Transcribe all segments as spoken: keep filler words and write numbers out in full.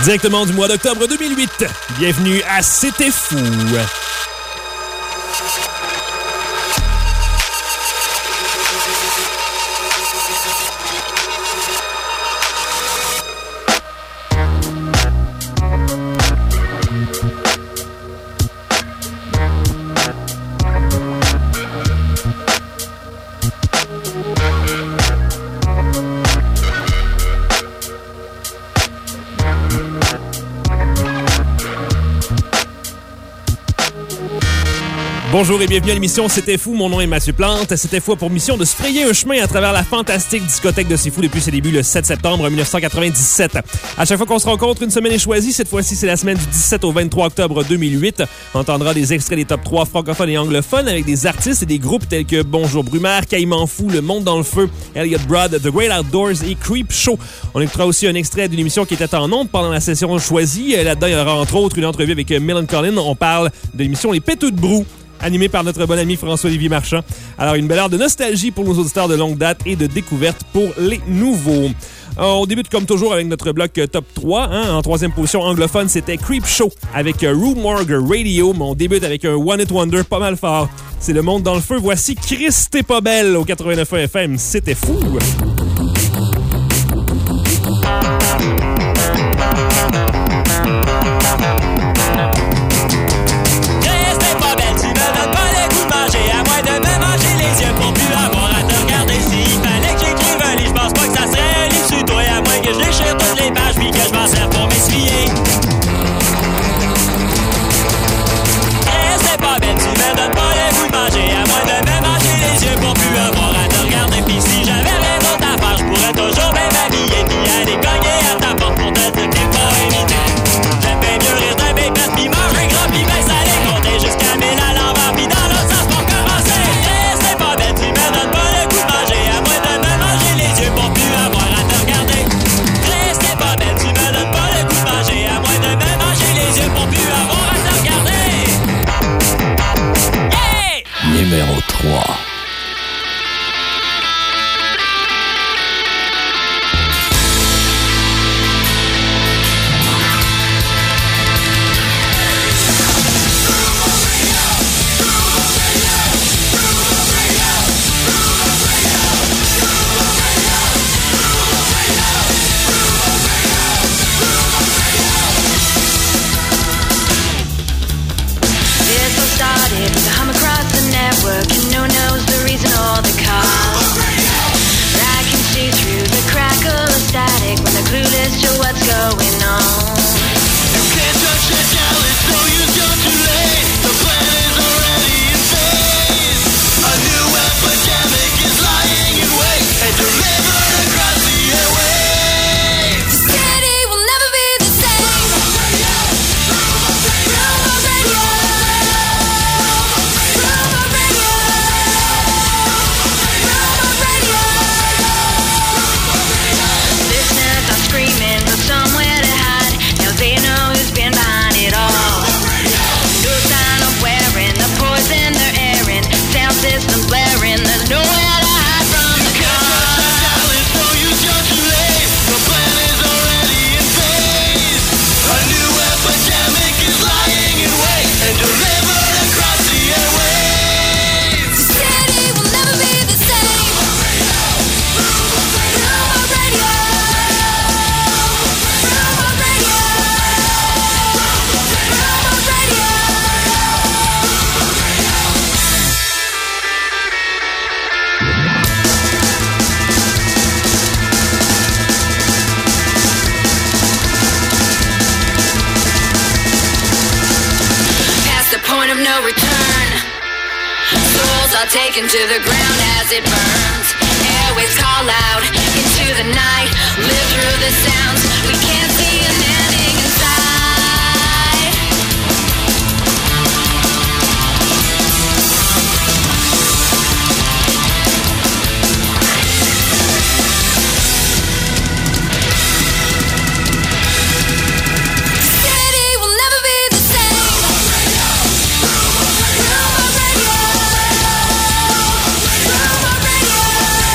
Directement du mois d'octobre deux mille huit. Bienvenue à C'était Fou. Bonjour et bienvenue à l'émission C'était Fou, mon nom est Mathieu Plante. C'était Fou pour mission de se frayer un chemin à travers la fantastique discothèque de C'est Fou depuis ses débuts le sept septembre dix-neuf cent quatre-vingt-dix-sept. À chaque fois qu'on se rencontre, une semaine est choisie. Cette fois-ci, c'est la semaine du dix-sept au vingt-trois octobre deux mille huit. On entendra des extraits des top trois francophones et anglophones avec des artistes et des groupes tels que Bonjour Brumaire, Caïman Fou, Le Monde dans le Feu, Elliot Broad, The Great Outdoors et Creep Show. On écoutera aussi un extrait d'une émission qui était en ondes pendant la session choisie. Là-dedans, il y aura entre autres une entrevue avec Millen Collin. On parle de l'émission Les Péteux de Brou, animé par notre bon ami François-Olivier Marchand. Alors, une belle heure de nostalgie pour nos auditeurs de longue date et de découverte pour les nouveaux. On débute comme toujours avec notre bloc top trois. Hein? En troisième position anglophone, c'était Creep Show avec Rue Morgue Radio. Mais on débute avec un One Hit Wonder pas mal fort. C'est Le Monde dans le Feu. Voici Chris T'es pas belle au quatre-vingt-neuf F M. C'était fou! Je déchire toutes les pages puis que je m'en sers pour m'essuyer. Reste pas belle, tu me donnes pas le goût de manger, à moins de me manger les yeux pour plus avoir à te regarder. Puis si j'avais rien d'autre à faire, je pourrais toujours bien m'habiller puis aller cogner à ta porte pour te dire que t'es pas évité. J'aime bien mieux rire d'un bébé puis manger gras puis ben salé, compter jusqu'à mille à l'envers puis dans l'autre sens pour commencer. Reste pas belle, tu me donnes pas le goût de manger, à moins de me manger les yeux pour plus avoir à te regarder. À moins de me manger les yeux pour plus avoir à te regarder. Hey! Numéro trois. Taken to the ground as it burns. Airwaves call out into the night. Live through the sounds. We can't see an ending inside. City will never be the same. Rumor radio. Rumor radio.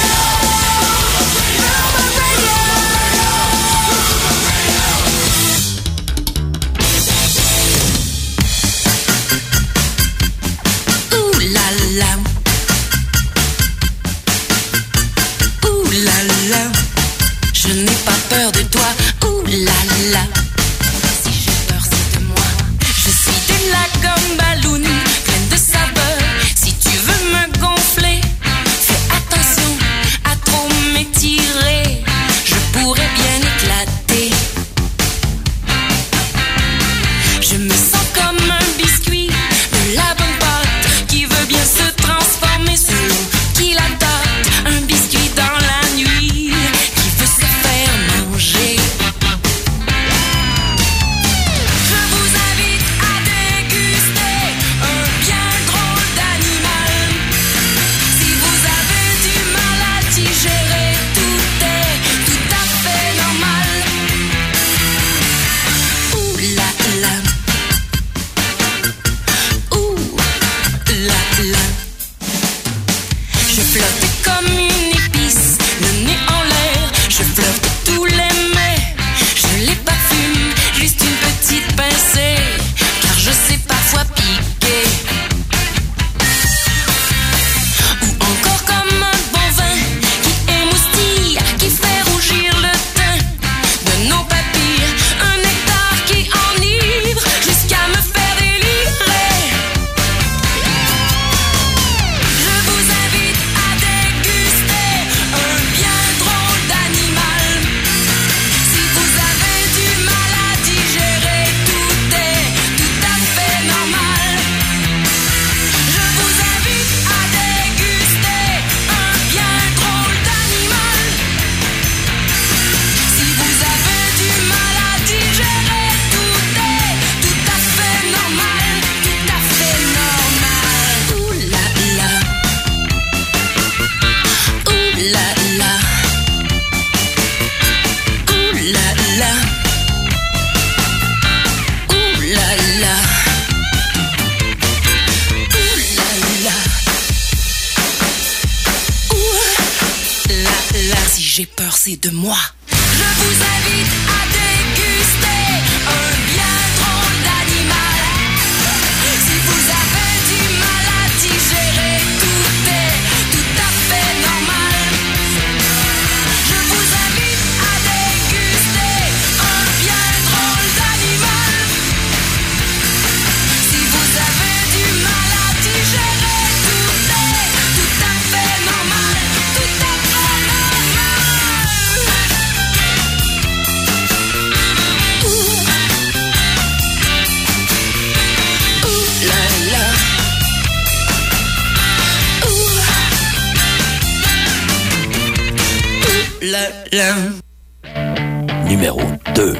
n'ai pas peur de toi. Ouh là là. Si j'ai peur, c'est de moi. Je suis des lagones ballon, pleine de saveur. Si tu veux me gonfler, fais attention à trop m'étirer. Je pourrais bien éclater. Je me sens comme un biscuit de la bonne pâte qui veut bien se transformer selon qui la date. Un biscuit dans la nuit qui veut se faire manger. Je vous invite à déguster un bien drôle d'animal. Si vous avez du mal à digérer, tout est tout à fait normal. Ouh là là. Ouh là là. Je flotte comme une épice, le nez en l'air. Je flotte tous les mets, je les parfume, juste une petite pincée, car je sais parfois piquer. Ou encore comme un bon vin qui émoustille, qui fait rougir le teint de nos papilles. Un nectar qui enivre jusqu'à me faire délirer. Je vous invite à déguster un bien drôle d'animal. Si vous avez du mal à digérer, tout est tout à fait normal. Je vous invite à déguster un bien drôle d'animal. Si vous avez du mal à digérer, tout est tout à fait normal. Tout à fait normal. Ouh là là. Ouh là là. Ouh là là. Ouh là là. Ouh là là. Ouh là là. Si j'ai peur, c'est de moi. Je vous invite à déguster un bien drôle d'animal. Si vous avez du mal à digérer, tout est tout à fait normal. Je vous invite à déguster un bien drôle d'animal. Si vous avez du mal à digérer, tout est tout à fait normal. Tout à fait normal. Ouh. Ouh là là. Ouh. Ouh là là. Numéro deux.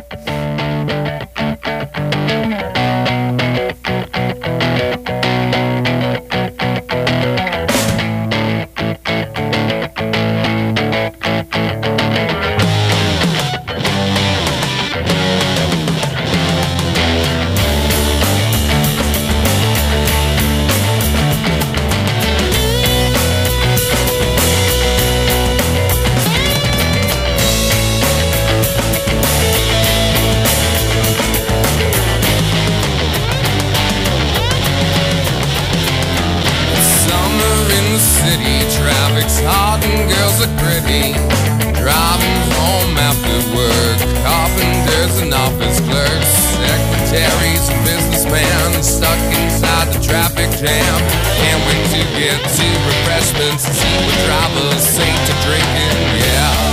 Summer in the city, traffic's hot and girls look pretty. Driving home after work, carpenters and office clerks, secretaries and businessmen stuck inside the traffic jam. Can't wait to get to refreshments and see what drivers say to drinking, yeah.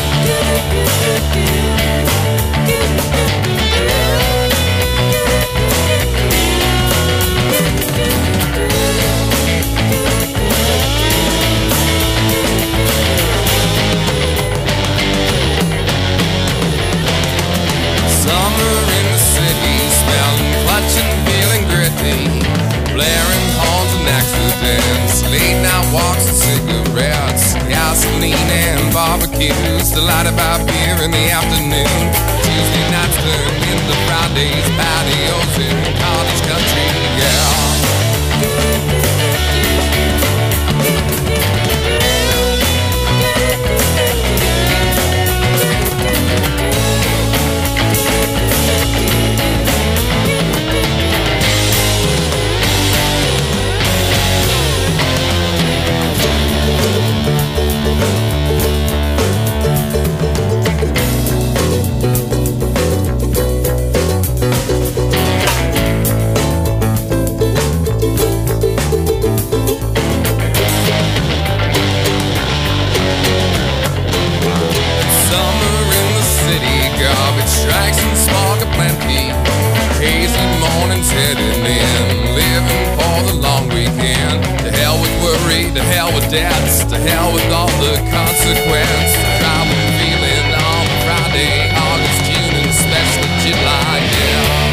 Summer in the city, smelling, clutching, feeling gritty. Blaring horns and accidents, late night walks and cigarettes, gasoline and barbecues, delighted by beer in the afternoon. Tuesday nights turn into Fridays, patios in cottage country, yeah. debts. To hell with all the consequence. Drive a feeling on Friday, August, June, and especially July, yeah.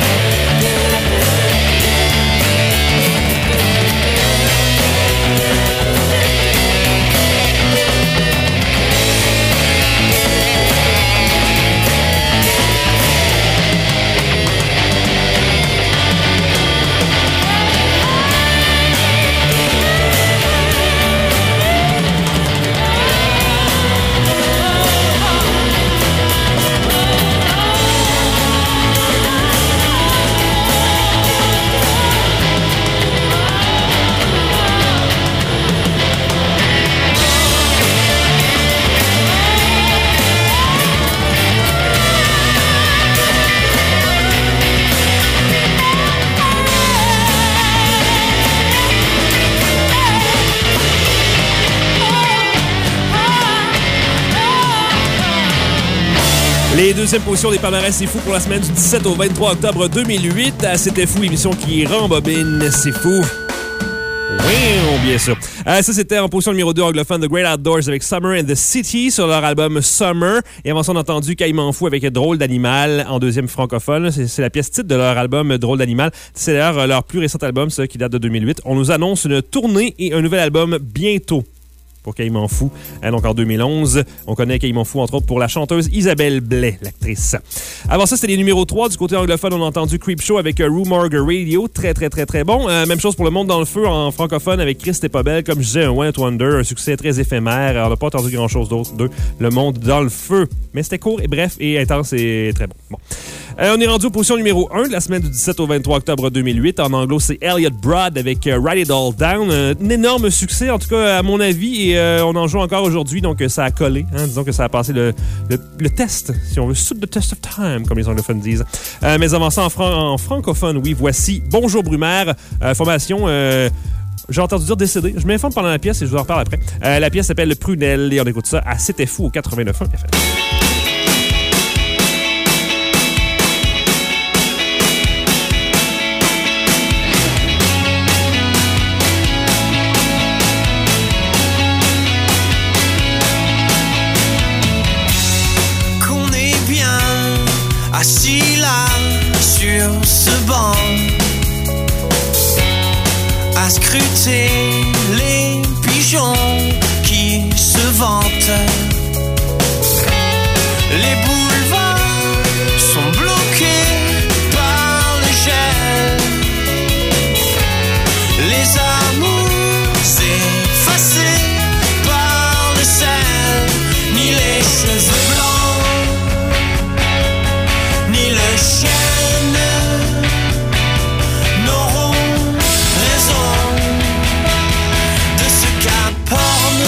Les deuxièmes positions des palmarès, c'est fou pour la semaine du dix-sept au vingt-trois octobre deux mille huit. C'était fou, l'émission qui rembobine, c'est fou. Oui, bien sûr. Euh, ça, c'était en position numéro deux anglophone, The Great Outdoors avec Summer in the City sur leur album Summer. Et avant ça, on a entendu Caïman Fou avec Drôle d'animal en deuxième francophone. C'est, c'est la pièce titre de leur album Drôle d'animal. C'est d'ailleurs leur plus récent album, ça, qui date de deux mille huit. On nous annonce une tournée et un nouvel album bientôt pour Caïman Fou. Euh, donc en deux mille onze, on connaît Caïman Fou entre autres pour la chanteuse Isabelle Blais, l'actrice. Avant ça, c'était les numéros trois. Du côté anglophone, on a entendu Creepshow avec uh, Rumorg Radio. Très, très, très, très bon. Euh, même chose pour Le Monde dans le Feu en francophone avec Chris T'es pas belle. Comme je disais, un One Hit Wonder, un succès très éphémère. On n'a pas entendu grand-chose d'autre de Le Monde dans le Feu. Mais c'était court et bref et intense et très bon. Bon. Euh, on est rendu aux positions numéro un de la semaine du dix-sept au vingt-trois octobre deux mille huit. En anglo, c'est Elliot Broad avec uh, Write It All Down. Euh, un énorme succès, en tout cas, à mon avis. Et euh, on en joue encore aujourd'hui, donc ça a collé. Hein, disons que ça a passé le, le, le test, si on veut, sous the test of time, comme les anglophones disent. Euh, mais avant ça, en, fran- en francophone, oui, voici Bonjour Brumaire, euh, formation... Euh, J'ai entendu dire décédé. Je m'informe pendant la pièce et je vous en reparle après. Euh, la pièce s'appelle Le Prunel et on écoute ça à C'était fou au quatre-vingt-neuf point un F M. Assis là sur ce banc, à scruter les pigeons qui se vantent. Les boulevards sont bloqués par le gel, les amours effacés par le sel, ni les cheveux blancs le chêne n'auront raison de ce qu'apporte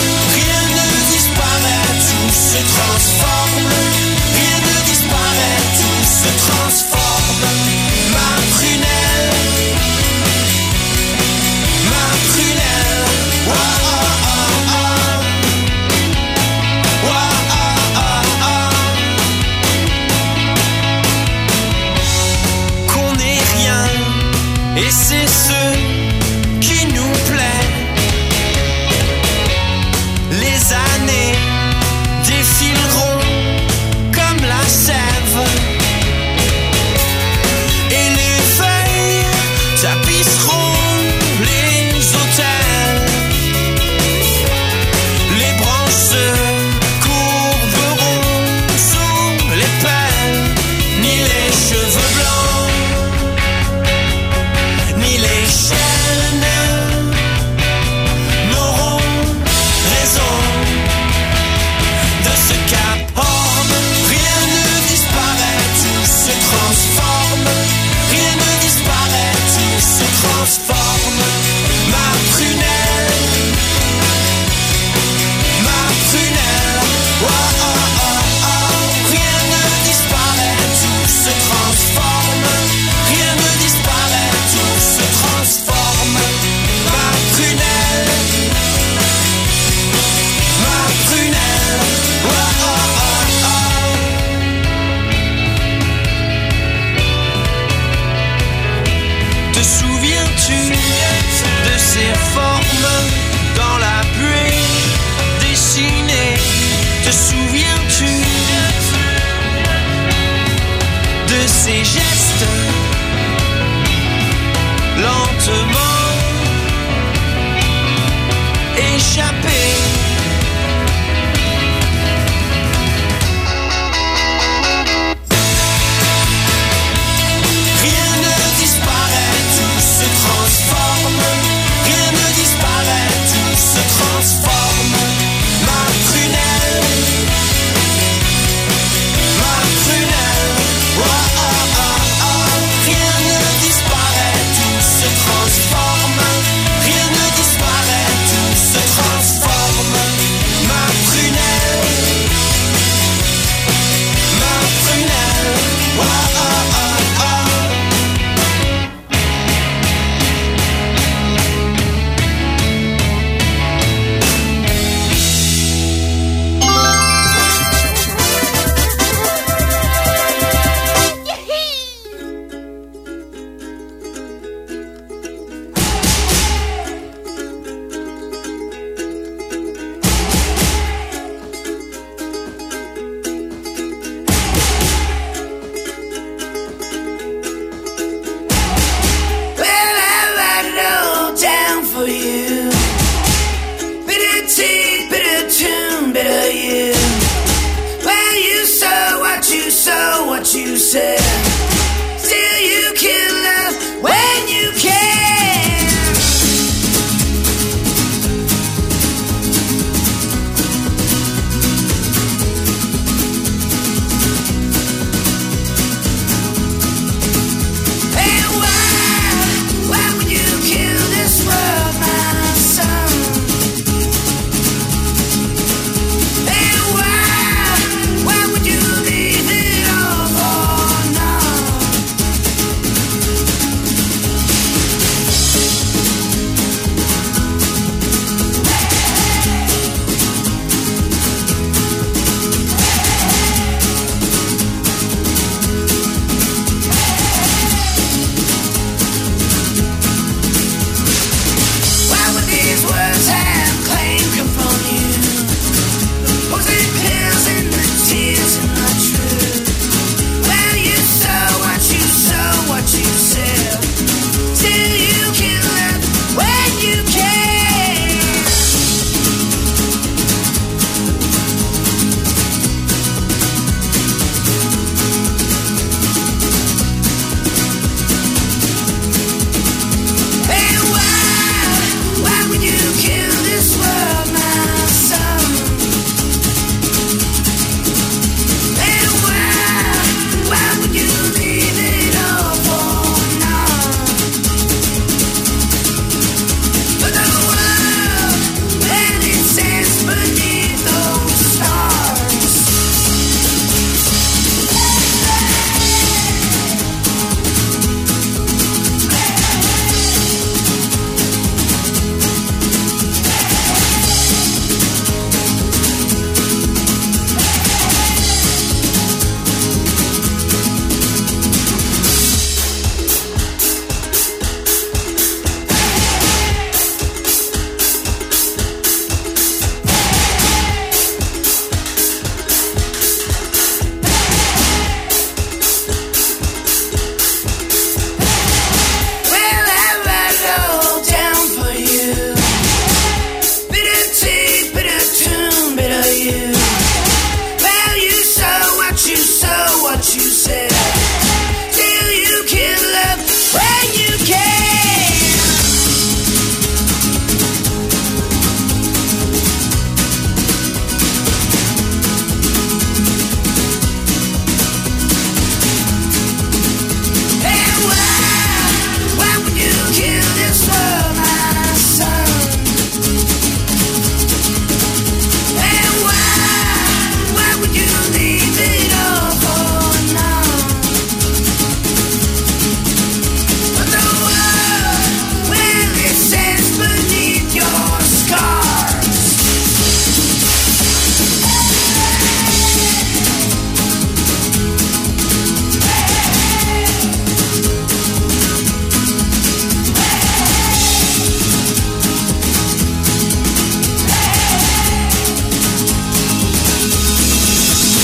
lentement échapper. Rien ne disparaît, tout se transforme. Rien ne disparaît, tout se transforme. Ma prunelle, ma prunelle, oh, oh, oh, oh. Rien ne disparaît, tout se transforme. Rien ne disparaît, tout se transforme. Ma prunelle, ma prunelle, oh, oh, oh, oh. Well, I write it all down for you. Bitter tea, bitter tune, bitter you. Well, you saw what you saw, what you said. Still, you can love when you can. And why, why would you kill this world, my son? And why, why would you leave it all for naught?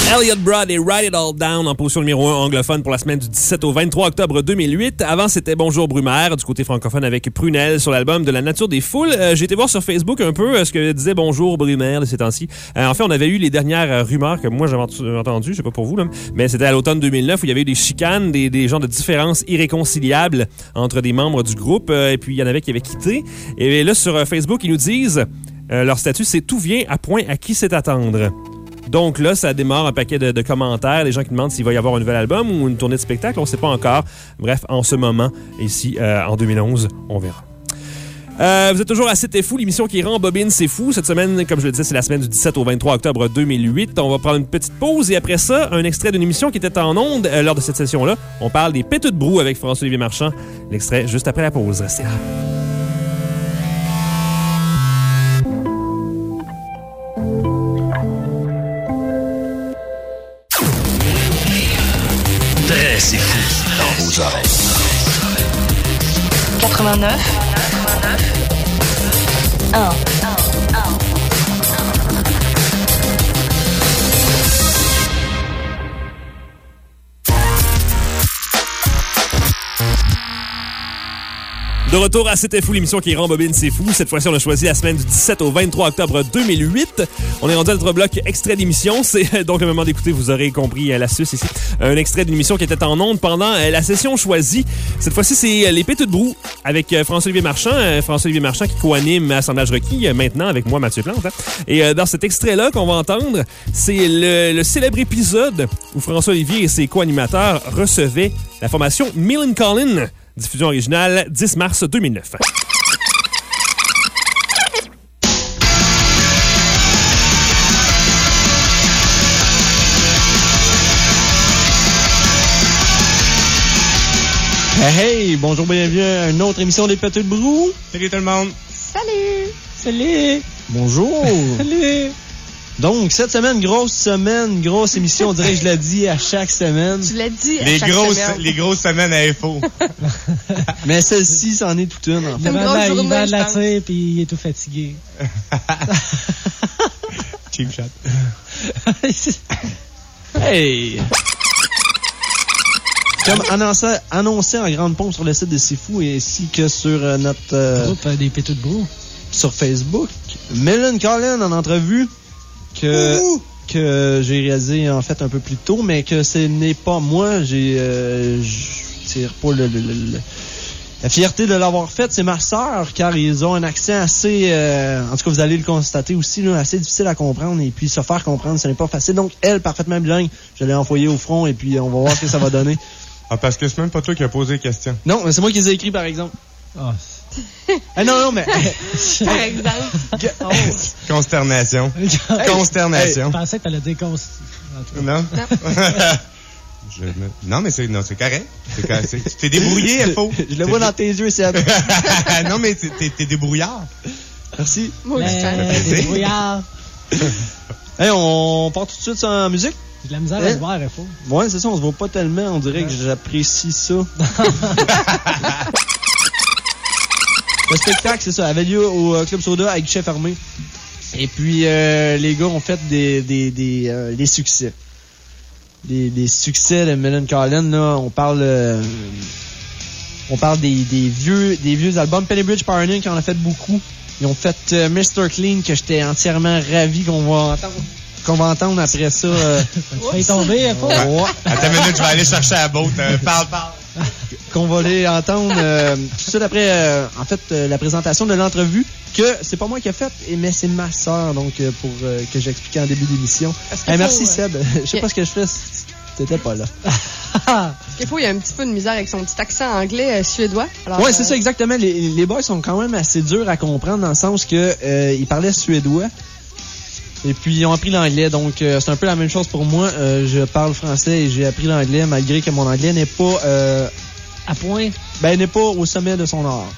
Elliott Broad et Write It All Down en position numéro un anglophone pour la semaine du dix-sept au vingt-trois octobre deux mille huit. Avant, c'était Bonjour Brumaire du côté francophone avec Prunelle sur l'album De la nature des foules. Euh, j'ai été voir sur Facebook un peu euh, ce que disait Bonjour Brumaire de ces temps-ci. Euh, en fait, on avait eu les dernières euh, rumeurs que moi j'avais entendues, je sais pas pour vous, là, mais c'était à l'automne deux mille neuf où il y avait eu des chicanes, des, des genres de différences irréconciliables entre des membres du groupe euh, et puis il y en avait qui avaient quitté. Et là, sur euh, Facebook, ils nous disent euh, leur statut, c'est tout vient à point à qui c'est attendre. Donc là, ça démarre un paquet de, de commentaires, des gens qui demandent s'il va y avoir un nouvel album ou une tournée de spectacle, on ne sait pas encore. Bref, en ce moment, ici, euh, en deux mille onze, on verra. Euh, vous êtes toujours à C'était Fou, l'émission qui rembobine C'est Fou. Cette semaine, comme je le disais, c'est la semaine du dix-sept au vingt-trois octobre deux mille huit. On va prendre une petite pause et après ça, un extrait d'une émission qui était en ondes euh, lors de cette session-là. On parle des péteux de brou avec François-Olivier Marchand. L'extrait juste après la pause. Restez là. C'est fou dans vos oreilles. quatre-vingt-neuf. un. De retour à C'était Fou, l'émission qui rembobine C'est Fou. Cette fois-ci, on a choisi la semaine du dix-sept au vingt-trois octobre deux mille huit. On est rendu à notre bloc extrait d'émission. C'est donc le moment d'écouter, vous aurez compris l'astuce ici. Un extrait d'une émission qui était en ondes pendant la session choisie. Cette fois-ci, c'est Les Péteux de brou avec François-Olivier Marchand. François-Olivier Marchand qui co-anime Assemblage requis maintenant avec moi, Mathieu Plante. Hein. Et dans cet extrait-là qu'on va entendre, c'est le, le célèbre épisode où François-Olivier et ses co-animateurs recevaient la formation Millencolin. Diffusion originale, dix mars deux mille neuf. Hey, hey, bonjour, bienvenue à une autre émission des Péteux de brou. Salut tout le monde. Salut. Salut. Bonjour. Salut. Donc, cette semaine, grosse semaine, grosse émission, on dirait que je l'ai dit à chaque semaine. Tu l'as dit à les chaque grosses, semaine. Les grosses semaines à F O. Mais celle-ci, c'en est toute une, en fait. Une grosse il journée, vend de je la pense. tire puis il est tout fatigué. Cheap shot. Hey! Comme annoncé, annoncé en grande pompe sur le site de C'est Fou ainsi que sur euh, notre... euh, Groupe euh, des péteux de brou. sur Facebook, Millencolin en entrevue que... Ouh! que j'ai réalisé en fait un peu plus tôt, mais que ce n'est pas moi. J'ai, euh, je tire pas le, le, le, le- la fierté de l'avoir fait, c'est ma sœur, car ils ont un accent assez, euh, en tout cas vous allez le constater aussi, là, assez difficile à comprendre et puis se faire comprendre, ce n'est pas facile. Donc elle, parfaitement bilingue, je l'ai envoyée au front et puis on va voir ce que ça va donner. Ah, parce que c'est même pas toi qui as posé la question. Non, mais c'est moi qui les ai écrits par exemple. Ah, Ah non, non, mais... Par exemple. Oh. Consternation. Hey, Consternation. je pensais que t'allais dire qu'on... Non? Je me- Non, mais c'est, non, c'est correct. C'est correct. C'est- Tu t'es débrouillé, F O. Je le vois dans tes yeux, Seb. Non, mais t'es, t'es- t'es débrouillard. Merci. Moi aussi. fait Mais, plaisir. des brouillards. Hey, on part tout de suite sans musique? J'ai de la misère à Hein? le voir, il faut. Ouais, c'est ça, on se voit pas tellement, on dirait que j'apprécie ça. Le spectacle, c'est ça, avait lieu au euh, Club Soda avec guichet fermé. Et puis, euh, les gars ont fait des, des, des, euh, des succès. Des, des succès de Millencolin, là, on parle... euh, on parle des, des vieux des vieux albums. Penny Bridge Pioneer qui en a fait beaucoup. Ils ont fait euh, mister Clean que j'étais entièrement ravi qu'on va entendre. Qu'on va entendre après ça. Euh, Tu fais tomber, il faut. ouais. Attends une minute, je vais aller chercher la botte. Euh, parle, parle. Qu'on va aller entendre euh, tout de suite après euh, en fait euh, la présentation de l'entrevue que c'est pas moi qui ai faite mais c'est ma sœur donc euh, pour euh, que j'explique en début d'émission. Parce qu'il Hey, faut, merci euh, Seb. Je sais pas ce que je fais. T'étais pas là. Parce qu'il faut, il y a un petit peu de misère avec son petit accent anglais euh, suédois. Alors, Ouais, euh, c'est ça exactement. Les, les boys sont quand même assez durs à comprendre dans le sens que euh, ils parlaient suédois. Et puis ils ont appris l'anglais, donc euh, c'est un peu la même chose pour moi. Euh, je parle français et j'ai appris l'anglais malgré que mon anglais n'est pas euh, À point. ben n'est pas au sommet de son art.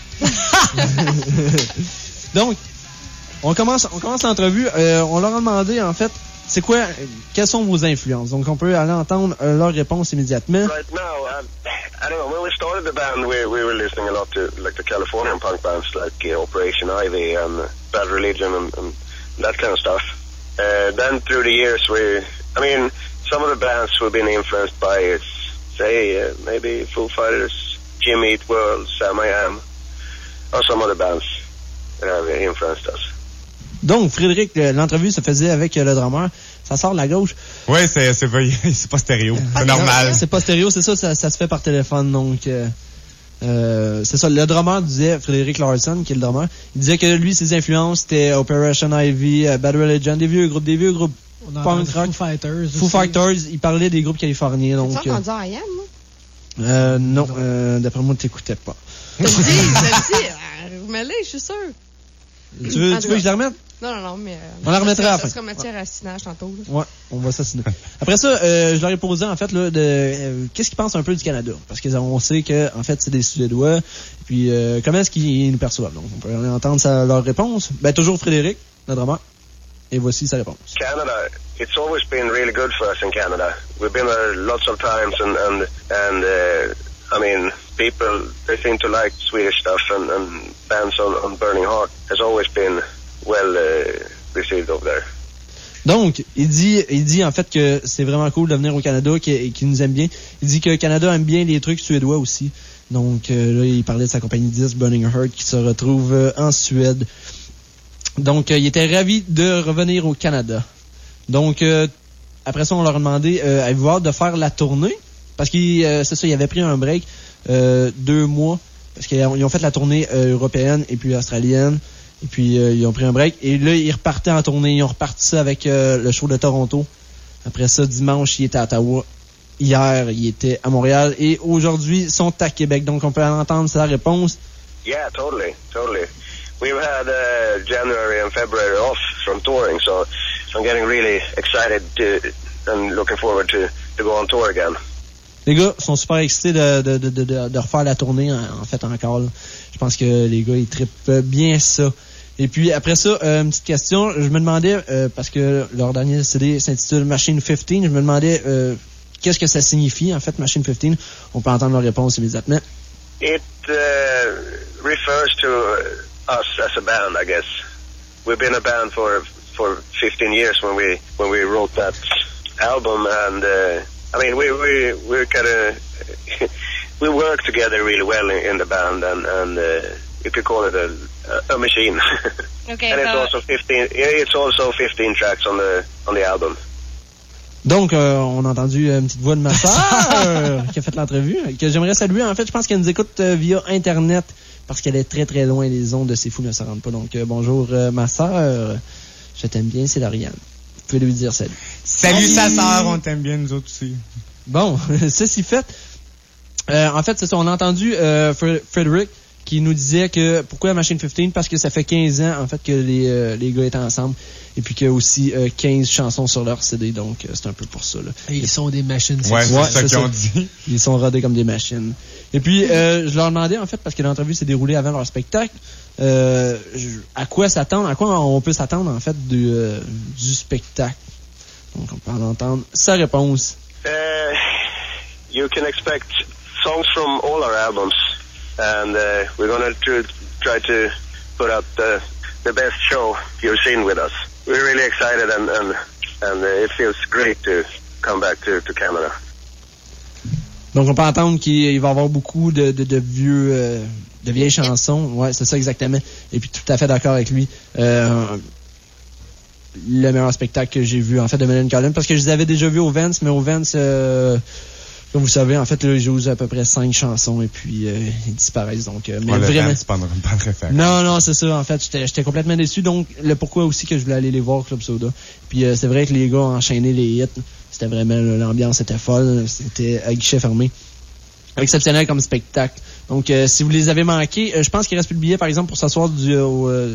Donc, on commence, on commence l'entrevue. Euh, on leur a demandé en fait, c'est quoi, euh, quelles sont vos influences. Donc on peut aller entendre euh, leur réponse immédiatement. Right now, um, I don't know, when we started the band, we, we were listening a lot to like the Californian punk bands like uh, Operation Ivy and uh, Bad Religion and, and that kind of stuff. Uh, then through the years, we, I mean, some of the bands we've been influenced by is, say, uh, maybe Foo Fighters, Jimmy Eat World, Sam I Am, or some other bands that have influenced us. Donc, Frédéric, l'entrevue se faisait avec le drummer. Ça sort de la gauche. Oui, c'est, c'est, pas, c'est pas stéréo. C'est normal. C'est pas stéréo, c'est ça, ça, ça se fait par téléphone. Donc, euh, euh, c'est ça. Le drummer disait, Frédéric Larson, qui est le drummer, il disait que lui, ses influences, c'était Operation Ivy, uh, Bad Religion, des vieux groupes, des vieux groupes punk rock. Foo Fighters. Foo Fighters, il parlait des groupes californiens. Donc, tu as entendu I Am, moi? Euh, non, non. Euh, d'après moi, t'écoutais pas. Je te dis, je te dis, vous mêlez, je suis sûr. Tu veux, tu veux que je la remette? Non, non, non, mais... Euh, on la remettra à la fin. Ça sera matière à assinage tantôt. Là. Ouais, on va s'assiner. Après ça, euh, je leur ai posé, en fait, là, de euh, qu'est-ce qu'ils pensent un peu du Canada? Parce qu'on sait que, en fait, c'est des Suédois. Puis, euh, comment est-ce qu'ils nous perçoivent? Donc, on peut entendre sa, leur réponse. Ben, toujours Frédéric, le drummer. Et voici sa réponse. Canada, it's always been really good for us in Canada. We've been there lots of times, and and and uh, I mean, people they seem to like Swedish stuff, and, and bands on, on Burning Heart has always been well uh, received over there. Donc, il dit, il dit en fait que c'est vraiment cool de venir au Canada, qu'il, qu'il nous aime bien. Il dit que le Canada aime bien les trucs suédois aussi. Donc euh, là, il parlait de sa compagnie disque Burning Heart qui se retrouve euh, en Suède. Donc, euh, il était ravi de revenir au Canada. Donc, euh, après ça, on leur a demandé, euh, avez-vous hâte de faire la tournée? Parce qu'il, euh, c'est ça, il avait pris un break, euh, deux mois, parce qu'ils ont fait la tournée euh, européenne et puis australienne, et puis euh, ils ont pris un break. Et là, ils repartaient en tournée, ils ont reparti ça avec euh, le show de Toronto. Après ça, dimanche, il était à Ottawa. Hier, il était à Montréal. Et aujourd'hui, ils sont à Québec. Donc, on peut entendre sa réponse. Yeah, totally, totally. We've had uh, January and February off from touring, so, so I'm getting really excited to, and looking forward to, to go on tour again. Les gars sont super excités de, de, de, de, de refaire la tournée, en, en fait, encore. Là. Je pense que les gars, ils trippent bien ça. Et puis, après ça, euh, une petite question. Je me demandais, euh, parce que leur dernier C D s'intitule Machine quinze, je me demandais euh, qu'est-ce que ça signifie, en fait, Machine quinze. On peut entendre leur réponse immédiatement. It uh, refers to... Uh, us as a band, I guess. We've been a band for for fifteen years when we when we wrote that album, and uh, I mean we we we kind of we work together really well in, in the band, and and uh, you could call it a a machine. Okay, and so it's also fifteen. It's also fifteen tracks on the on the album. Donc, euh, on a entendu une petite voix de ma sœur qui a fait l'entrevue, que j'aimerais saluer. En fait, je pense qu'elle nous écoute euh, via Internet. Parce qu'elle est très très loin, les ondes de C'est Fou ne se rendent pas. Donc euh, bonjour euh, ma sœur, je t'aime bien, c'est Lauriane. Vous pouvez lui dire salut. Salut, salut sa sœur, on t'aime bien nous autres aussi. Bon, ceci fait, euh, en fait c'est ça, on a entendu euh, Frédéric qui nous disait que pourquoi Machine quinze, parce que ça fait quinze ans en fait que les euh, les gars étaient ensemble et puis qu'il y a aussi euh, quinze chansons sur leur C D, donc euh, c'est un peu pour ça là. Et ils sont des machines. Ouais, c'est ouais, ça qu'ils ont dit. Ils sont rodés comme des machines. Et puis euh, je leur demandais en fait parce que l'entrevue s'est déroulée avant leur spectacle, euh, je, à quoi s'attendre, à quoi on peut s'attendre en fait du euh, du spectacle. Donc on peut en entendre sa réponse. Uh, you can expect songs from all our albums. And uh, we're going to try to put out the, the best show you've seen with us. We're really excited, and and, and uh, it feels great to come back to, to Canada. Donc on peut entendre qu'il va y avoir beaucoup de, de, de vieux, euh, de vieilles chansons. Ouais, c'est ça exactement. Et puis tout à fait d'accord avec lui. Euh, le meilleur spectacle que j'ai vu en fait de Millencolin, parce que je les avais déjà vus au Vance, mais au Vance. Euh, Comme vous savez, en fait, là, j'ai usé à peu près cinq chansons et puis euh, ils disparaissent. Donc, euh, mais ouais, vraiment. C'est pas, pas de référence. Non, non, c'est ça. En fait, j'étais, j'étais complètement déçu. Donc, le pourquoi aussi que je voulais aller les voir au Club Soda. Puis, euh, c'est vrai que les gars ont enchaîné les hits. C'était vraiment, là, l'ambiance était folle. C'était à guichet fermé. Exceptionnel comme spectacle. Donc, euh, si vous les avez manqués, euh, je pense qu'il reste plus de billets, par exemple, pour s'asseoir du, euh,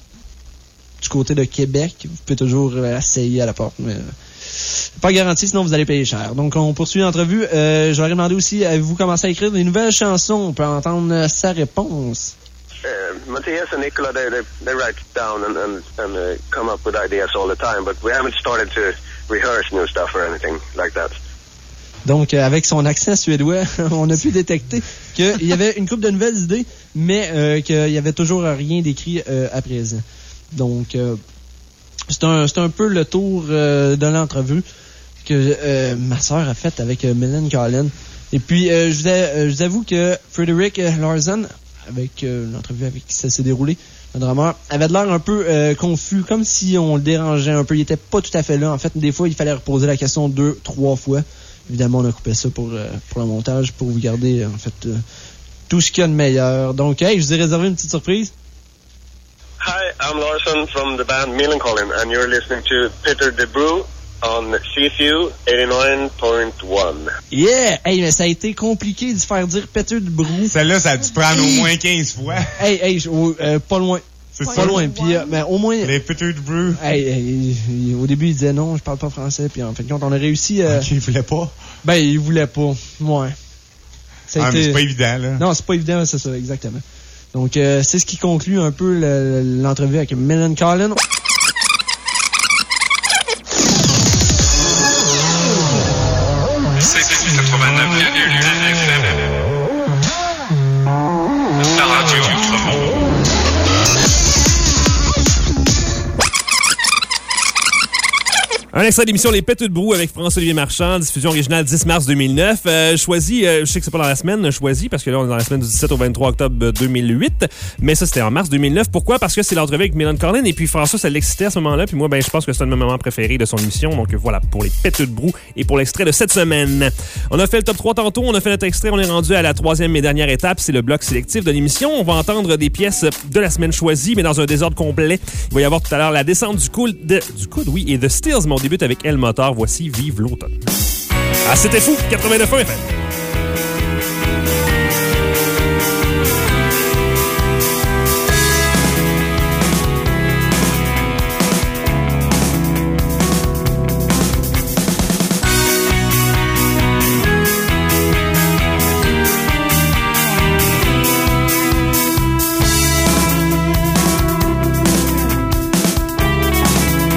du côté de Québec. Vous pouvez toujours euh, essayer à la porte, mais... Euh, pas garanti, sinon vous allez payer cher. Donc, on poursuit l'entrevue. Euh, je leur ai demandé aussi, avez-vous commencé à écrire des nouvelles chansons? On peut entendre euh, sa réponse. Uh, Matthias and Nicola, they, they, they write down and, and, and uh, come up with ideas all the time, but we haven't started to rehearse new stuff or anything like that. Donc, euh, avec son accent suédois, on a pu détecter qu'il y avait une couple de nouvelles idées, mais euh, qu'il y avait toujours rien d'écrit euh, à présent. Donc, euh, c'est un, c'est un peu le tour euh, de l'entrevue. que euh, ma sœur a fait avec euh, Millen Collin. Et puis, euh, je, vous a, euh, je vous avoue que Frederick euh, Larsen, avec euh, l'entrevue avec qui ça s'est déroulé, le drummer, avait de l'air un peu euh, confus, comme si on le dérangeait un peu. Il était pas tout à fait là. En fait, des fois, il fallait reposer la question deux, trois fois. Évidemment, on a coupé ça pour, euh, pour le montage, pour vous garder, en fait, euh, tout ce qu'il y a de meilleur. Donc, hey, je vous ai réservé une petite surprise. Hi, I'm Larson from the band Millencolin, and you're listening to Peter DeBrew on C F U eighty-nine point one. Yeah! Hey, mais ça a été compliqué de se faire dire Peter DeBrew. Celle-là, ça a dû prendre au moins quinze fois. Hey, hey, je- euh, pas loin. C'est Pas ça. loin. Puis, euh, ben, au moins... Les Peter DeBrew. Hey, hey, il- au début, il disait non, je parle pas français. Puis en fin de compte, on a réussi... Euh... Ok, il voulait pas. Ben, il voulait pas. Ouais. Ça a Ah, été- mais c'est pas évident, là. Non, c'est pas évident, c'est ça, exactement. Donc, euh, c'est ce qui conclut un peu le- l'entrevue avec Millen Collin. C C quatre-vingt-neuf virgule huit F M. La radio Outre-Monde. Un extrait d'émission Les Péteux de Brou avec François-Olivier Marchand, diffusion originale dix mars deux mille neuf. Euh, choisi, euh, je sais que c'est pas dans la semaine, choisi, parce que là, on est dans la semaine du dix-sept au vingt-trois octobre deux mille huit. Mais ça, c'était en mars deux mille neuf. Pourquoi? Parce que c'est l'entrevue avec Millen Collin. Et puis François, ça l'excitait à ce moment-là. Puis moi, ben, je pense que c'est un de mes moments préférés de son émission. Donc voilà, pour les Péteux de Brou et pour l'extrait de cette semaine. On a fait le top trois tantôt. On a fait notre extrait. On est rendu à la troisième et dernière étape. C'est le bloc sélectif de l'émission. On va entendre des pièces de la semaine choisie, mais dans un désordre complet. Il va y avoir tout à l'heure la descente du coude, de, du coude, oui, et The Stills. Mais on débute avec El Motor. Voici Vive l'automne. Ah, c'était fou! quatre-vingt-neuf F M.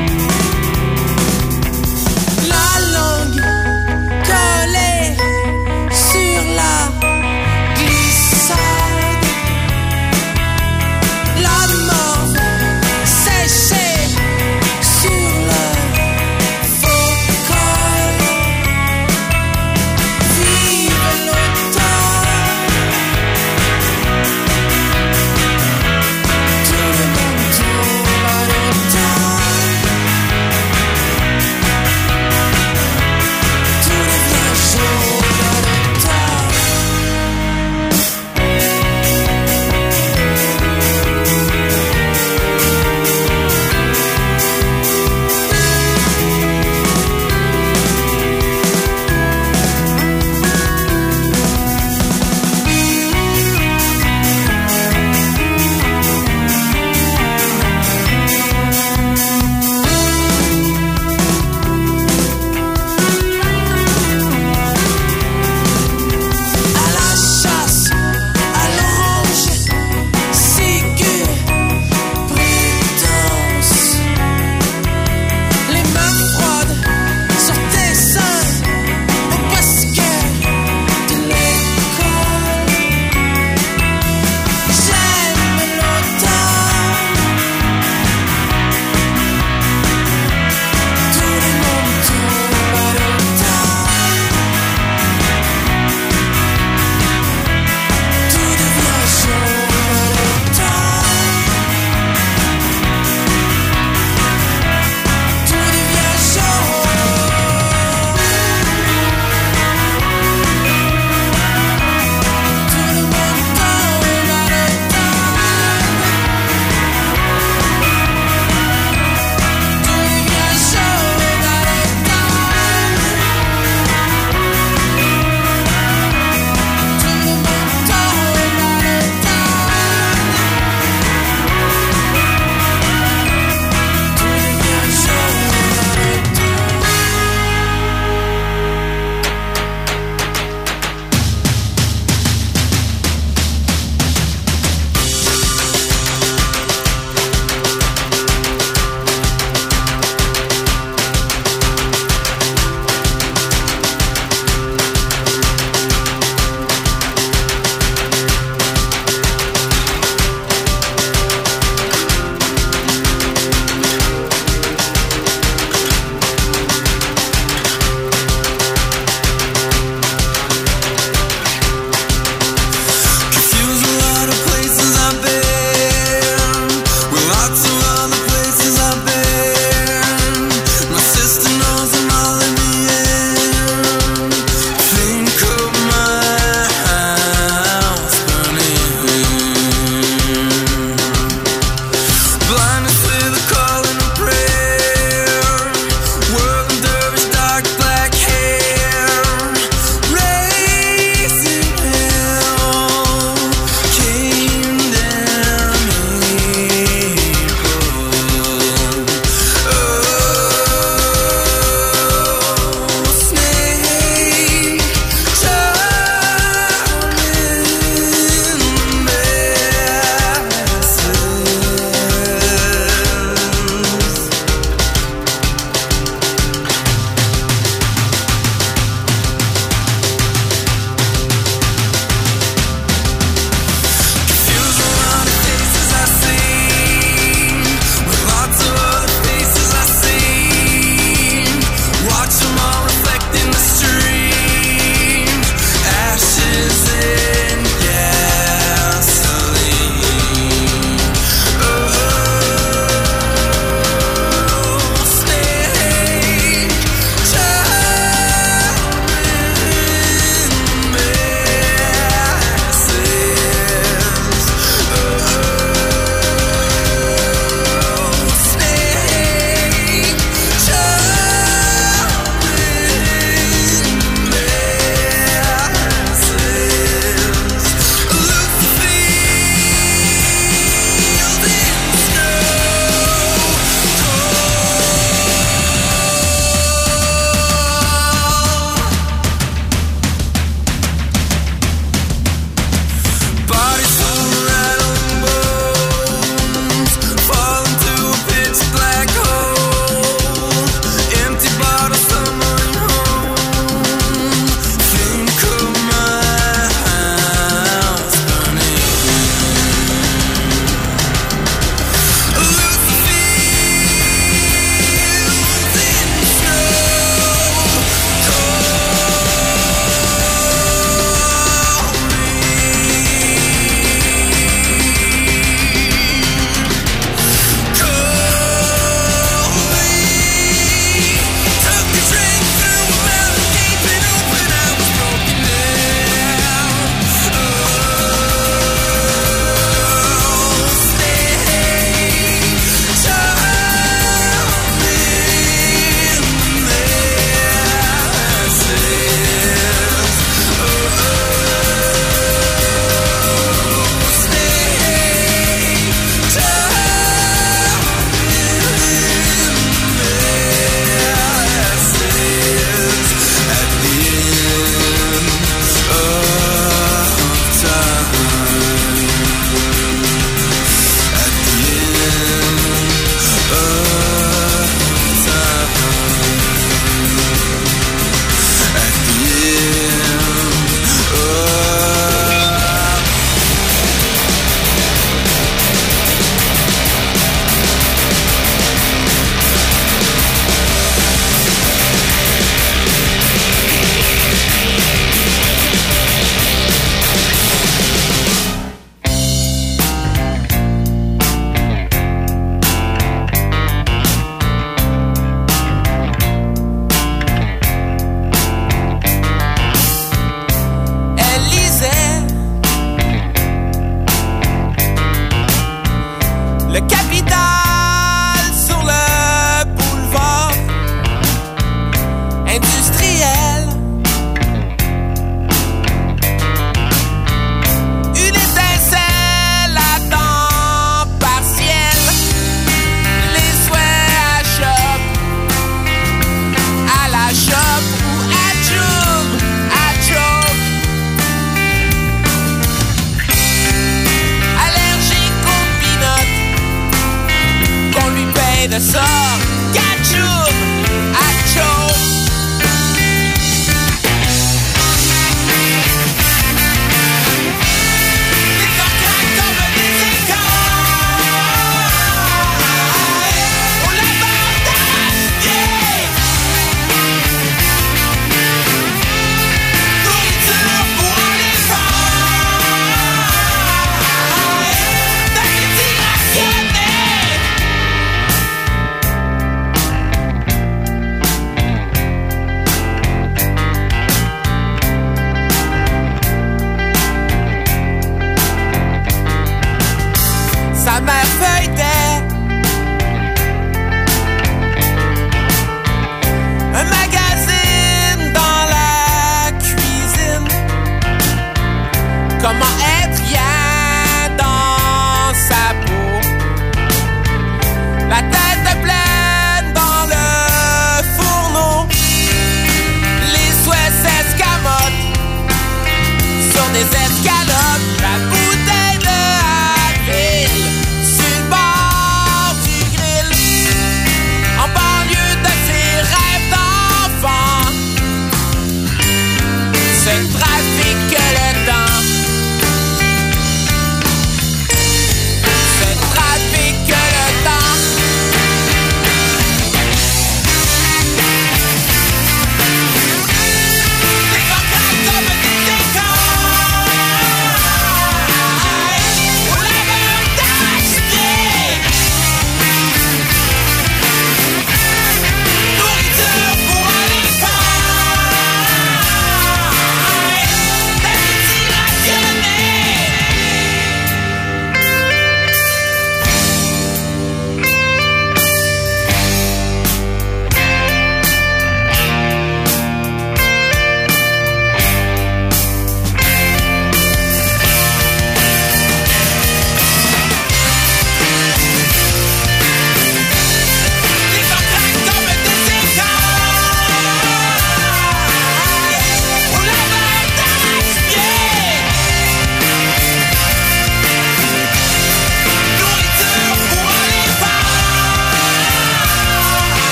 La langue collée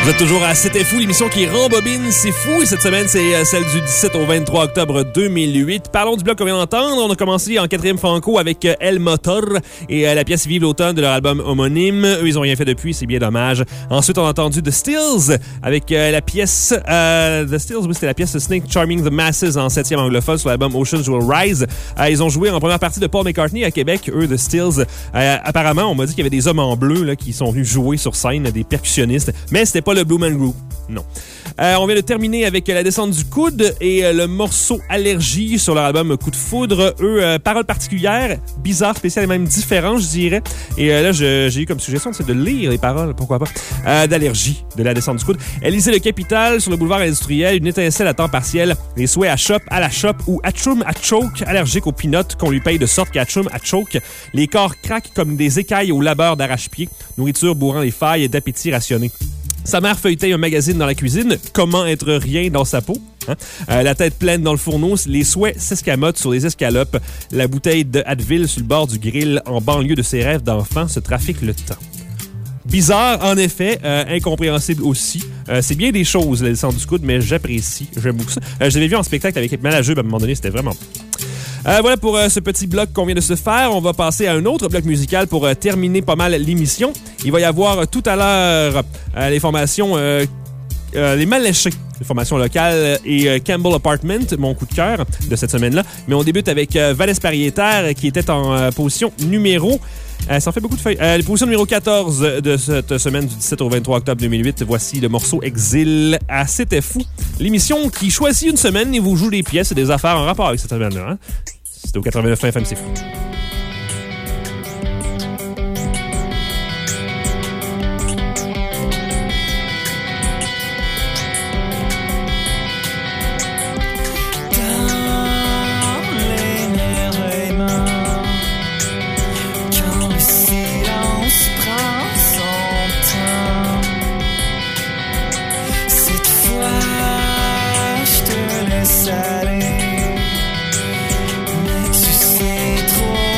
Vous êtes toujours à C'était Fou, l'émission qui rembobine, c'est fou. Et cette semaine, c'est celle du dix-sept au vingt-trois octobre deux mille huit. Parlons du bloc qu'on vient d'entendre. On a commencé en quatrième franco avec El Motor et la pièce Vive l'automne de leur album homonyme. Eux, ils ont rien fait depuis, c'est bien dommage. Ensuite, on a entendu The Stills avec la pièce... Euh, The Stills, oui, c'était la pièce Snake Charming the Masses en septième anglophone sur l'album Oceans Will Rise. Euh, ils ont joué en première partie de Paul McCartney à Québec, eux, The Stills. Euh, apparemment, on m'a dit qu'il y avait des hommes en bleu là, qui sont venus jouer sur scène, des percussionnistes. Mais c'était pas le Blue Man Group. Non. Euh, on vient de terminer avec La descente du coude et euh, le morceau Allergie sur leur album Coup de foudre. Eux, euh, paroles particulières, bizarres, spéciales et même différentes, je dirais. Et euh, là, je, j'ai eu comme suggestion c'est de lire les paroles, pourquoi pas, euh, d'Allergie, de La descente du coude. Élysée le Capital sur le boulevard industriel, une étincelle à temps partiel, les souhaits à shop, à la shop ou atchoum à choke, allergique aux peanuts qu'on lui paye de sorte qu'atchoum à choke. Les corps craquent comme des écailles au labeur d'arrache-pied, nourriture bourrant les failles d'appétit rationné. Sa mère feuilletait un magazine dans la cuisine. Comment être rien dans sa peau? Hein? Euh, la tête pleine dans le fourneau. Les souhaits s'escamotent sur les escalopes. La bouteille de Advil sur le bord du grill. En banlieue de ses rêves d'enfant se trafique le temps. Bizarre, en effet. Euh, incompréhensible aussi. Euh, c'est bien des choses, la descente du coude, mais j'apprécie. J'aime beaucoup ça. Euh, je l'avais vu en spectacle avec Malajube à un moment donné. C'était vraiment... Euh, voilà pour euh, ce petit bloc qu'on vient de se faire. On va passer à un autre bloc musical pour euh, terminer pas mal l'émission. Il va y avoir euh, tout à l'heure euh, les formations euh, euh, Les Malléchés, les formations locales, et euh, Campbell Apartment, mon coup de cœur de cette semaine-là. Mais on débute avec euh, Valles Pariétaire qui était en euh, position numéro... Euh, ça en fait beaucoup de feuilles. Euh, position numéro quatorze de cette semaine du dix-sept au vingt-trois octobre deux mille huit. Voici le morceau Exil à C'était Fou. L'émission qui choisit une semaine et vous joue des pièces et des affaires en rapport avec cette semaine-là. Hein? C'était au quatre-vingt-neuf F M, c'est fou. Aller, mais tu sais trop.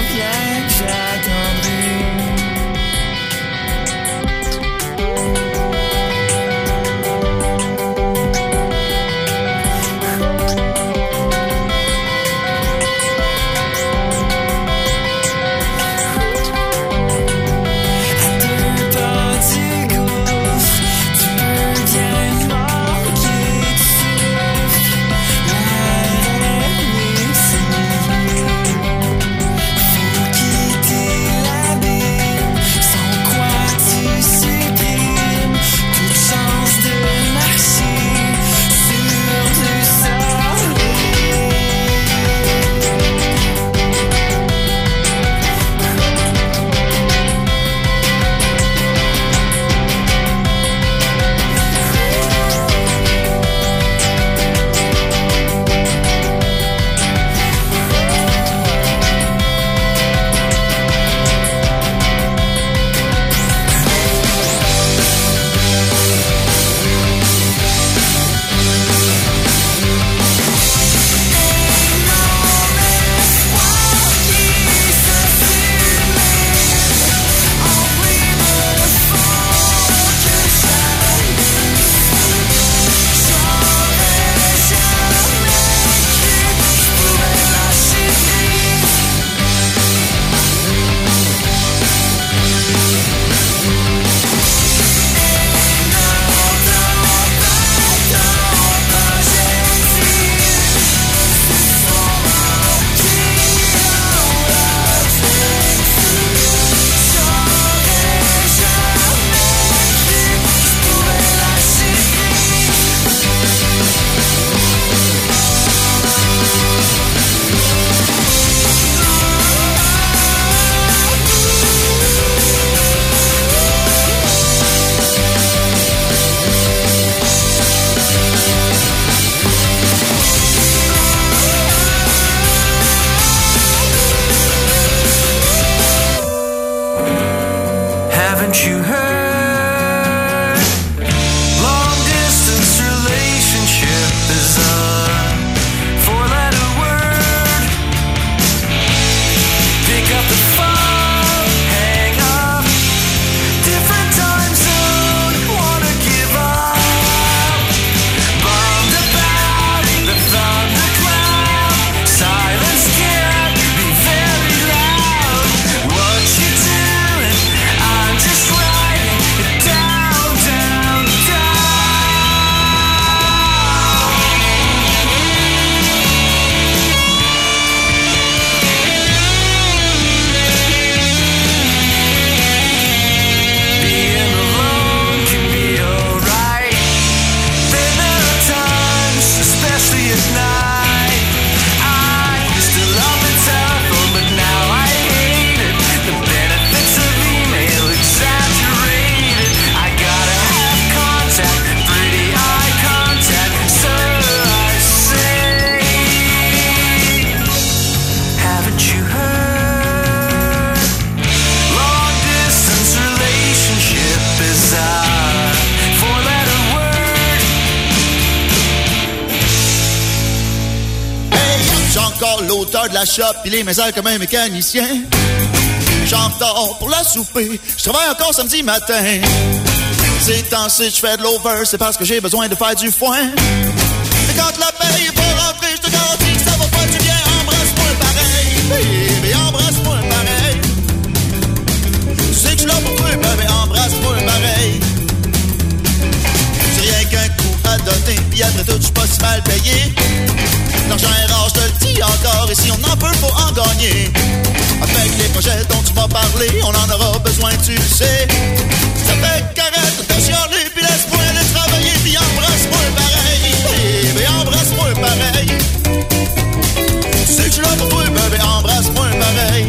encore l'auteur de la shop, il est mes airs comme un mécanicien. J'en retard pour la souper, je travaille encore samedi matin. Ces temps-ci, je fais de l'over, c'est parce que j'ai besoin de faire du foin. Mais quand la paye va rentrer, je te garantis que ça va faire du bien. Embrasse-moi pareil, baby, embrasse-moi pareil. Tu sais que je suis là pour toi, baby, embrasse-moi pareil. C'est rien qu'un coup à donner, pis après tout, je suis pas si mal payé. L'argent est rare, je te le dis encore, et si on en peut, faut en gagner. Avec les projets dont tu m'as parlé, on en aura besoin, tu le sais. Ça fait qu'arrête de chialer, puis laisse-moi aller travailler, puis embrasse-moi pareil. Baby, embrasse-moi pareil. Tu sais que je suis là pour toi, baby, embrasse-moi pareil.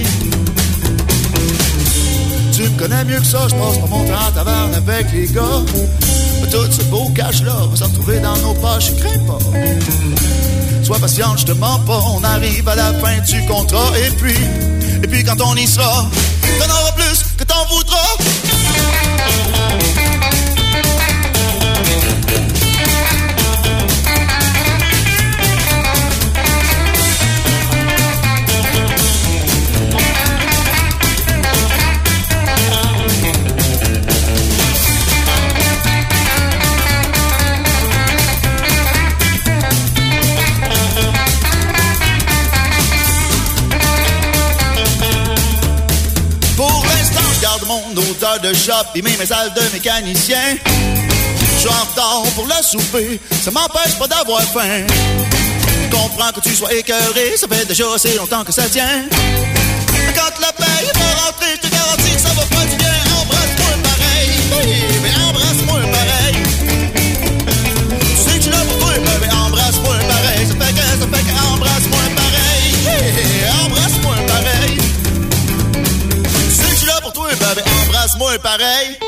Tu me connais mieux que ça, je passe pas mon temps en taverne avec les gars. Mais tout ce beau cash-là va se retrouver dans nos poches, je crains pas. Sois patiente, je te mens pas, on arrive à la fin du contrat. Et puis, et puis quand on y sera, t'en auras plus que t'en voudras. Mon odeur de shop et mes messages de mécanicien. Je suis en retard pour la souper, ça m'empêche pas d'avoir faim. Je comprends que tu sois écœuré, ça fait déjà assez longtemps que ça tient. Mais quand la paye va rentrer, je te garantis que ça va pas du bien. Embrasse-moi pareil, baby, embrasse-moi pareil. Tu sais que je suis là pour toi, baby, embrasse-moi pareil. Ça fait que, ça fait que, embrasse-moi pareil, hey, embrasse-moi pareil. Là pour toi, baby, embrasse-moi pareil.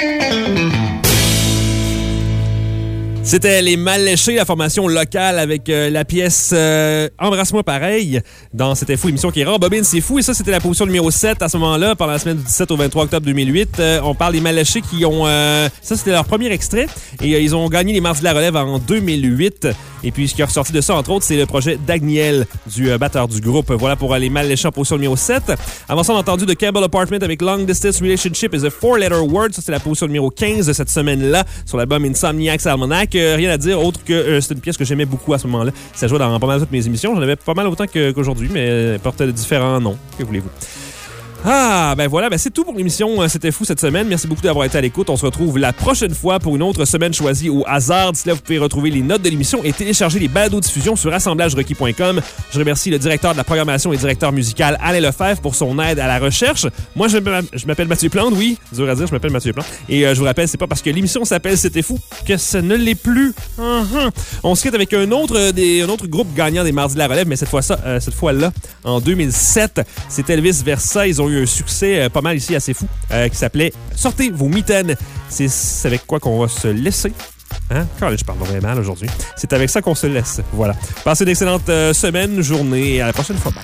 C'était les Mal Léchés, la formation locale avec euh, la pièce euh, Embrasse-moi pareil dans C'était fou, émission qui est rembobine, c'est fou. Et ça, c'était la position numéro sept à ce moment-là, pendant la semaine du dix-sept au vingt-trois octobre deux mille huit. Euh, on parle des Mal Léchés qui ont... Euh, ça, c'était leur premier extrait. Et euh, ils ont gagné les Mardis de la Relève en deux mille huit. Et puis, ce qui est ressorti de ça, entre autres, c'est le projet d'Agniel, du euh, batteur du groupe. Voilà pour euh, les Mal Léchés en position numéro sept. Avant ça, on a entendu de Campbell Apartment avec Long Distance Relationship is a Four-Letter Word. Ça, c'est la position numéro quinze de cette semaine-là sur l'album Insomniac's Almanac. Euh, rien à dire, autre que euh, c'est une pièce que j'aimais beaucoup à ce moment-là. Ça jouait dans pas mal de toutes mes émissions. J'en avais pas mal autant que, qu'aujourd'hui, mais elle portait différents noms. Que voulez-vous? Ah, ben voilà, ben c'est tout pour l'émission C'était fou cette semaine. Merci beaucoup d'avoir été à l'écoute. On se retrouve la prochaine fois pour une autre semaine choisie au hasard. D'ici là, vous pouvez retrouver les notes de l'émission et télécharger les balados-diffusions sur assemblage requis point com. Je remercie le directeur de la programmation et directeur musical Alain Lefebvre pour son aide à la recherche. Moi, je m'appelle Mathieu Plante, oui, dur à dire, je m'appelle Mathieu Plante. Et euh, je vous rappelle, c'est pas parce que l'émission s'appelle C'était fou que ça ne l'est plus. Uh-huh. On se quitte avec un autre, des, un autre groupe gagnant des Mardis de la Relève, mais cette fois-là, euh, cette fois-là, en deux mille sept, c'est Elvis Versa. Ils ont eu un succès euh, pas mal ici, assez fou, euh, qui s'appelait Sortez vos mitaines. C'est avec quoi qu'on va se laisser. Hein? Quand je parle vraiment mal aujourd'hui. C'est avec ça qu'on se laisse. Voilà. Passez une excellente euh, semaine, journée et à la prochaine fois. Bye.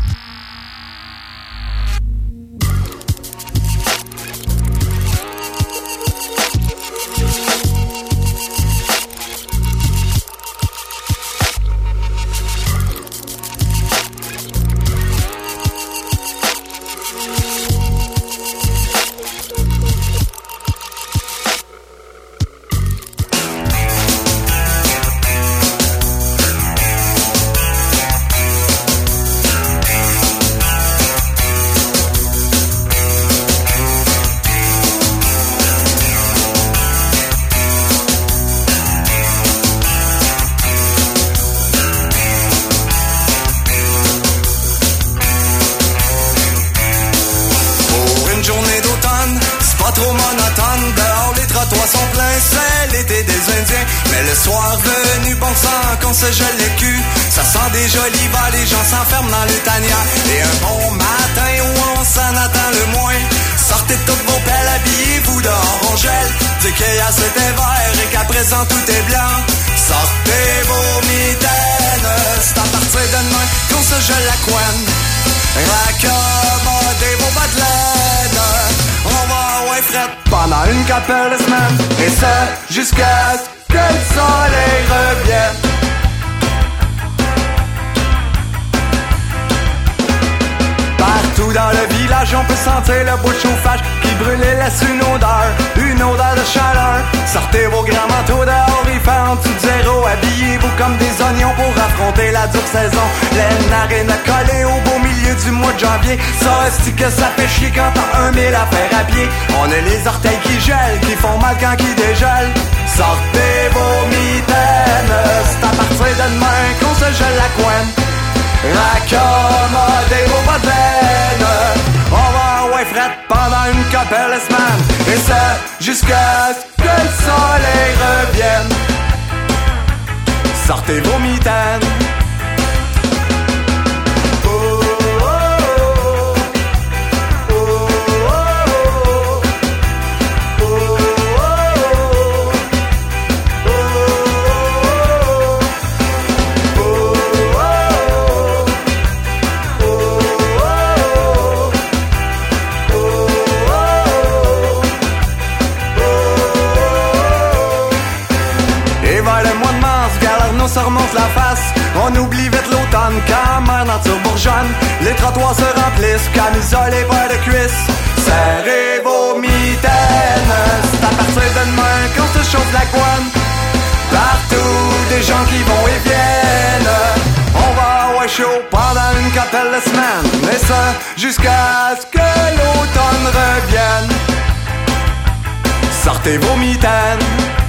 Tout est blanc, sortez vos mitaines. C'est à partir de demain qu'on se gèle la couenne. Raccommodez vos bas de laine. On va ouais fret pendant une couple de semaines. Et ça jusqu'à ce que le soleil revienne. village, on peut sentir le bout de chauffage qui brûle et laisse une odeur, une odeur de chaleur. Sortez vos grands manteaux dehors, il fait en dessous de zéro. Habillez-vous comme des oignons pour affronter la dure saison. Les narines collées au beau milieu du mois de janvier. Ça, est-ce que ça fait chier quand t'as un mille à faire à pied? On a les orteils qui gèlent, qui font mal quand qui dégèlent. Sortez vos mitaines, c'est à partir de demain qu'on se gèle la couenne. Raccommodez vos bottes de laine. On va ouais fret pendant une couple de semaines. Et ça, jusqu'à ce que le soleil revienne. Sortez vos mitaines. Ça remonte la face, on oublie vite l'automne quand ma nature bourgeonne. Les trottoirs se remplissent, camisole et paires de cuisses. Serrez vos mitaines, c'est à partir de demain qu'on se chauffe la couenne. Partout des gens qui vont et viennent. On va ouais chaud pendant une couple de semaines. Mais ça jusqu'à ce que l'automne revienne. Sortez vos mitaines.